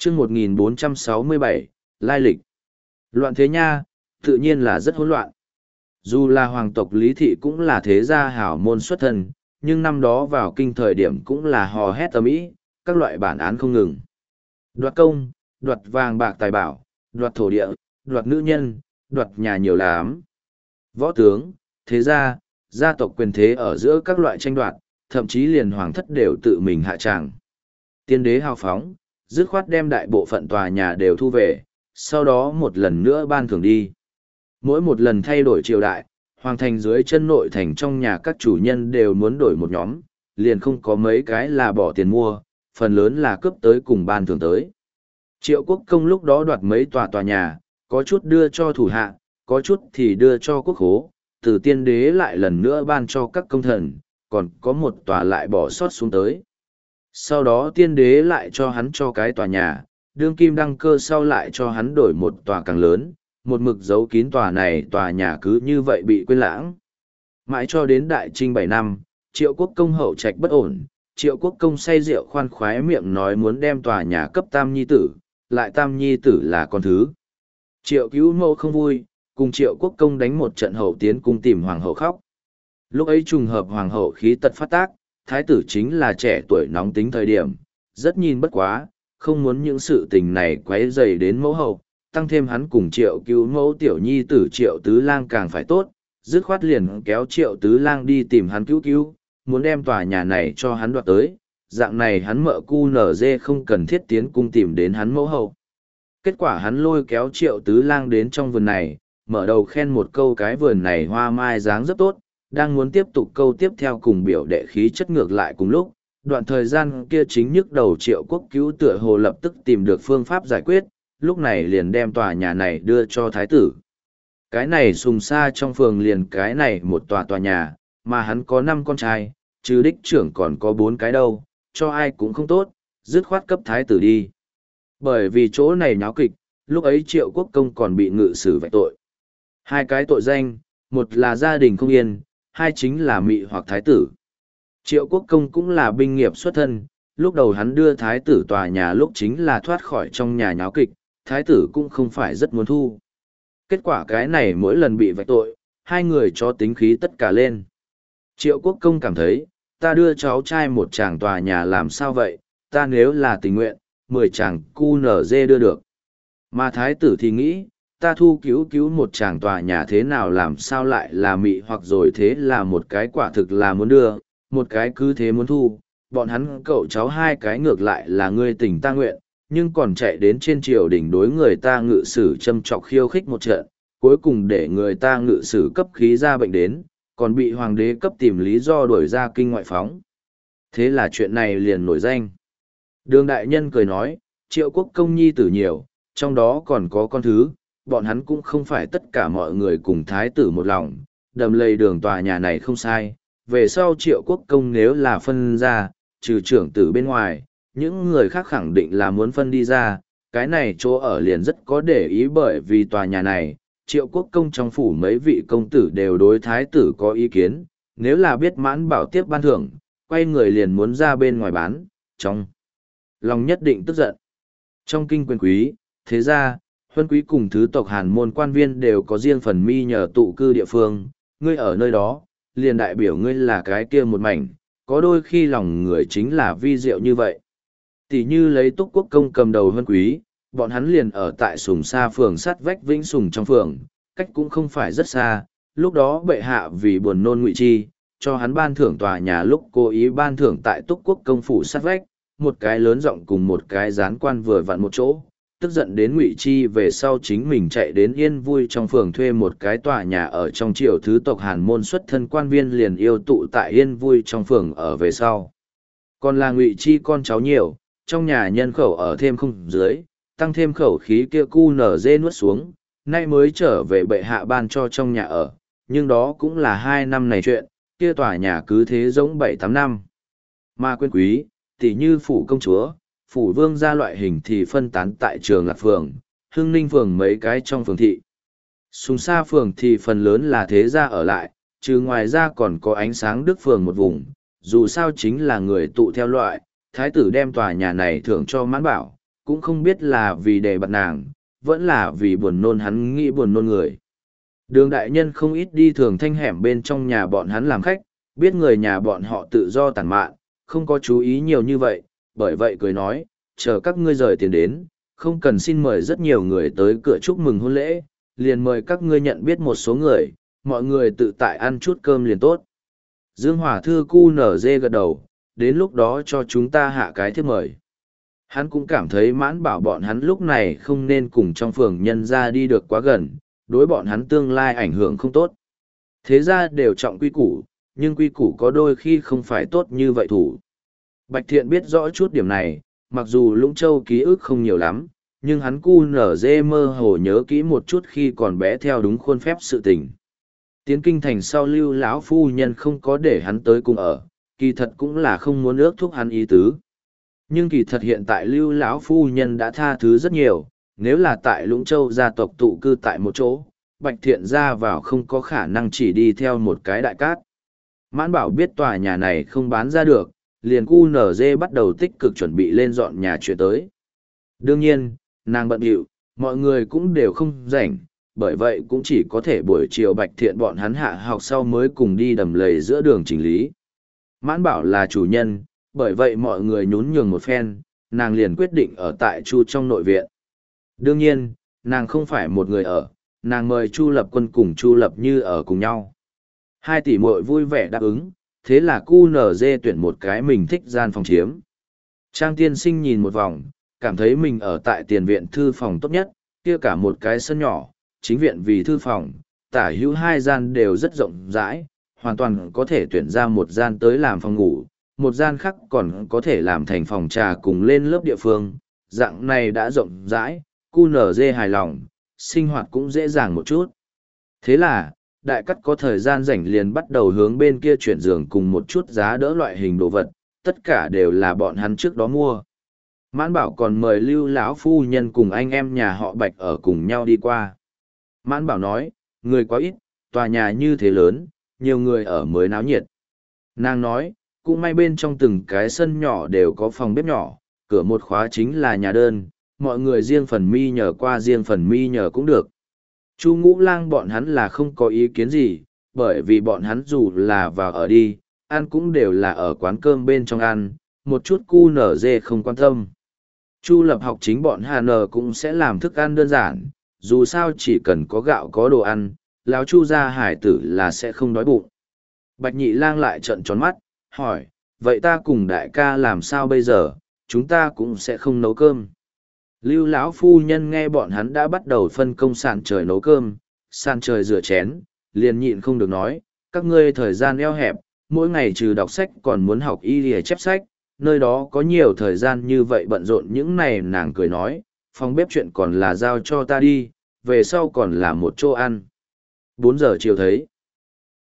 chương 1467, lai lịch. Loạn thế nha, tự nhiên là rất hỗn loạn. Dù là hoàng tộc Lý Thị cũng là thế gia hảo môn xuất thân, nhưng năm đó vào kinh thời điểm cũng là hò hét ầm ĩ, các loại bản án không ngừng. Đoạt công, đoạt vàng bạc tài bảo, đoạt thổ địa, đoạt nữ nhân, đoạt nhà nhiều lắm. Võ tướng, thế gia, gia tộc quyền thế ở giữa các loại tranh đoạt, thậm chí liền hoàng thất đều tự mình hạ tràng. Tiên đế hào phóng, dứt khoát đem đại bộ phận tòa nhà đều thu về, sau đó một lần nữa ban thưởng đi. Mỗi một lần thay đổi triều đại, hoàng thành dưới chân nội thành trong nhà các chủ nhân đều muốn đổi một nhóm, liền không có mấy cái là bỏ tiền mua, phần lớn là cướp tới cùng ban thưởng tới. Triệu Quốc Công lúc đó đoạt mấy tòa nhà, có chút đưa cho thủ hạ, có chút thì đưa cho quốc khố, từ tiên đế lại lần nữa ban cho các công thần, còn có một tòa lại bỏ sót xuống tới. Sau đó tiên đế lại cho hắn cho cái tòa nhà, đương kim đăng cơ sau lại cho hắn đổi một tòa càng lớn, một mực giấu kín tòa này tòa nhà cứ như vậy bị quên lãng. Mãi cho đến đại trinh 7 năm, Triệu Quốc Công hậu trạch bất ổn, Triệu Quốc Công say rượu khoan khoái miệng nói muốn đem tòa nhà cấp tam nhi tử, lại tam nhi tử là con thứ. Triệu Cứu Mẫu không vui, cùng Triệu Quốc Công đánh một trận hậu tiến cung tìm hoàng hậu khóc. Lúc ấy trùng hợp hoàng hậu khí tật phát tác, thái tử chính là trẻ tuổi nóng tính thời điểm, rất nhìn bất quá, không muốn những sự tình này quấy rầy đến mẫu hậu, tăng thêm hắn cùng Triệu Cứu Mẫu tiểu nhi tử Triệu Tứ Lang càng phải tốt, dứt khoát liền kéo Triệu Tứ Lang đi tìm hắn cứu, muốn đem tòa nhà này cho hắn đoạt tới, dạng này hắn mợ cu nở dê không cần thiết tiến cung tìm đến hắn mẫu hậu. Kết quả hắn lôi kéo Triệu Tứ Lang đến trong vườn này, mở đầu khen một câu cái vườn này hoa mai dáng rất tốt, đang muốn tiếp tục câu tiếp theo cùng biểu đệ khí chất ngược lại cùng lúc, đoạn thời gian kia chính nhức đầu Triệu Quốc Cứu tựa hồ lập tức tìm được phương pháp giải quyết, lúc này liền đem tòa nhà này đưa cho thái tử. Cái này sùng xa trong phường liền cái này một tòa nhà, mà hắn có 5 con trai, chứ đích trưởng còn có 4 cái đâu, cho ai cũng không tốt, dứt khoát cấp thái tử đi. Bởi vì chỗ này nháo kịch, lúc ấy Triệu Quốc Công còn bị ngự xử vạch tội. 2 cái tội danh, một là gia đình không yên, 2 chính là mị hoặc thái tử. Triệu Quốc Công cũng là binh nghiệp xuất thân, lúc đầu hắn đưa thái tử tòa nhà lúc chính là thoát khỏi trong nhà nháo kịch, thái tử cũng không phải rất muốn thu. Kết quả cái này mỗi lần bị vạch tội, 2 người cho tính khí tất cả lên. Triệu Quốc Công cảm thấy, ta đưa cháu trai một chàng tòa nhà làm sao vậy, ta nếu là tình nguyện, 10 chàng cu nở dê đưa được. Mà thái tử thì nghĩ, ta thu cứu một chàng tòa nhà thế nào làm sao lại là mị hoặc rồi thế là một cái quả thực là muốn đưa, một cái cứ thế muốn thu, bọn hắn cậu cháu 2 cái ngược lại là ngươi tình ta nguyện, nhưng còn chạy đến trên triều đình đối người ta ngự sử châm trọc khiêu khích một trận, cuối cùng để người ta ngự sử cấp khí ra bệnh đến, còn bị hoàng đế cấp tìm lý do đuổi ra kinh ngoại phóng. Thế là chuyện này liền nổi danh. Đường đại nhân cười nói, Triệu Quốc Công nhi tử nhiều, trong đó còn có con thứ, bọn hắn cũng không phải tất cả mọi người cùng thái tử một lòng, đầm lầy đường tòa nhà này không sai. Về sau Triệu Quốc Công nếu là phân ra, trừ trưởng tử bên ngoài, những người khác khẳng định là muốn phân đi ra, cái này chỗ ở liền rất có để ý bởi vì tòa nhà này, Triệu Quốc Công trong phủ mấy vị công tử đều đối thái tử có ý kiến, nếu là biết mãn bảo tiếp ban thưởng, quay người liền muốn ra bên ngoài bán, trong lòng nhất định tức giận. Trong kinh quyền quý, thế gia, huân quý cùng thứ tộc Hàn môn quan viên đều có riêng phần mi nhờ tụ cư địa phương, ngươi ở nơi đó, liền đại biểu ngươi là cái kia một mảnh, có đôi khi lòng người chính là vi diệu như vậy. Tỷ như lấy Túc Quốc Công cầm đầu huân quý, bọn hắn liền ở tại Sùng Sa phường sát vách Vĩnh Sùng trong phường, cách cũng không phải rất xa, lúc đó bệ hạ vì buồn nôn Ngụy Chi, cho hắn ban thưởng tòa nhà lúc cố ý ban thưởng tại Túc Quốc Công phủ sát vách, một cái lớn rộng cùng một cái gián quan vừa vặn một chỗ, tức giận đến Ngụy Chi về sau chính mình chạy đến Yên Vui trong phường thuê một cái tòa nhà ở trong triều thứ tộc Hàn môn xuất thân quan viên liền yêu tụ tại Yên Vui trong phường ở về sau. Còn là Ngụy Chi con cháu nhiều, trong nhà nhân khẩu ở thêm không dưới, tăng thêm khẩu khí kia cu nở dê nuốt xuống, nay mới trở về bệ hạ ban cho trong nhà ở, nhưng đó cũng là 2 năm này chuyện, kia tòa nhà cứ thế giống 7-8 năm. Mà quyền quý, tỷ như phủ công chúa, phủ vương gia loại hình thì phân tán tại Trường Lạc phường, Hưng Ninh phường mấy cái trong phường thị. Sùng Sa phường thì phần lớn là thế gia ở lại, trừ ngoài ra còn có Ánh Sáng Đức phường một vùng, dù sao chính là người tụ theo loại, thái tử đem tòa nhà này thưởng cho mãn bảo, cũng không biết là vì đề bạt nàng, vẫn là vì buồn nôn hắn nghĩ buồn nôn người. Đường đại nhân không ít đi thường thanh hẻm bên trong nhà bọn hắn làm khách, biết người nhà bọn họ tự do tản mạn, không có chú ý nhiều như vậy, bởi vậy cười nói, chờ các ngươi rời tiền đến, không cần xin mời rất nhiều người tới cửa chúc mừng hôn lễ, liền mời các ngươi nhận biết một số người, mọi người tự tại ăn chút cơm liền tốt. Dương Hòa Thư cu nở dê gật đầu, đến lúc đó cho chúng ta hạ cái thiếp mời. Hắn cũng cảm thấy Mãn Bảo bọn hắn lúc này không nên cùng trong phường nhân ra đi được quá gần, đối bọn hắn tương lai ảnh hưởng không tốt. Thế ra đều trọng quy củ, nhưng quy củ có đôi khi không phải tốt như vậy thủ. Bạch Thiện biết rõ chút điểm này, mặc dù Lũng Châu ký ức không nhiều lắm, nhưng hắn cu nở dê mơ hồ nhớ kỹ một chút khi còn bé theo đúng khuôn phép sự tình. Tiến kinh thành sau Lưu lão phu nhân không có để hắn tới cùng ở, kỳ thật cũng là không muốn ước thúc hắn ý tứ. Nhưng kỳ thật hiện tại Lưu lão phu nhân đã tha thứ rất nhiều, nếu là tại Lũng Châu gia tộc tụ cư tại một chỗ, Bạch Thiện ra vào không có khả năng chỉ đi theo một cái đại cát. Mãn Bảo biết tòa nhà này không bán ra được, liền cu nở dê bắt đầu tích cực chuẩn bị lên dọn nhà chuyện tới. Đương nhiên, nàng bận bịu, mọi người cũng đều không rảnh, bởi vậy cũng chỉ có thể buổi chiều Bạch Thiện bọn hắn hạ học sau mới cùng đi đầm lầy giữa đường chỉnh lý. Mãn Bảo là chủ nhân, bởi vậy mọi người nhún nhường một phen, nàng liền quyết định ở tại Chu trong nội viện. Đương nhiên, nàng không phải một người ở, nàng mời Chu Lập Quân cùng Chu Lập Như ở cùng nhau. Hai tỷ muội vui vẻ đáp ứng, thế là cu nở dê tuyển một cái mình thích gian phòng chiếm. Trang tiên sinh nhìn một vòng, cảm thấy mình ở tại tiền viện thư phòng tốt nhất, kia cả một cái sân nhỏ, chính viện vì thư phòng, tả hữu hai gian đều rất rộng rãi, hoàn toàn có thể tuyển ra một gian tới làm phòng ngủ, một gian khác còn có thể làm thành phòng trà cùng lên lớp địa phương, dạng này đã rộng rãi, cu nở dê hài lòng, sinh hoạt cũng dễ dàng một chút. Thế là, đại cắt có thời gian rảnh liền bắt đầu hướng bên kia chuyển giường cùng một chút giá đỡ loại hình đồ vật, tất cả đều là bọn hắn trước đó mua. Mãn Bảo còn mời Lưu lão phu nhân cùng anh em nhà họ Bạch ở cùng nhau đi qua. Mãn Bảo nói, người quá ít, tòa nhà như thế lớn, nhiều người ở mới náo nhiệt. Nàng nói, cũng may bên trong từng cái sân nhỏ đều có phòng bếp nhỏ, cửa một khóa chính là nhà đơn, mọi người riêng phần mi nhờ qua riêng phần mi nhờ cũng được. Chu Ngũ Lang bọn hắn là không có ý kiến gì, bởi vì bọn hắn dù là vào ở đi, ăn cũng đều là ở quán cơm bên trong ăn, một chút cu nở dê không quan tâm. Chu Lập học chính bọn Hà Nờ cũng sẽ làm thức ăn đơn giản, dù sao chỉ cần có gạo có đồ ăn, lão Chu gia hải tử là sẽ không đói bụng. Bạch Nhị Lang lại trợn tròn mắt, hỏi, vậy ta cùng đại ca làm sao bây giờ, chúng ta cũng sẽ không nấu cơm. Lưu lão phu nhân nghe bọn hắn đã bắt đầu phân công sàn trời nấu cơm, sàn trời rửa chén, liền nhịn không được nói, các ngươi thời gian eo hẹp, mỗi ngày trừ đọc sách còn muốn học y lìa chép sách, nơi đó có nhiều thời gian như vậy bận rộn những này nàng cười nói, phòng bếp chuyện còn là giao cho ta đi, về sau còn là một chỗ ăn. 4 giờ chiều thấy.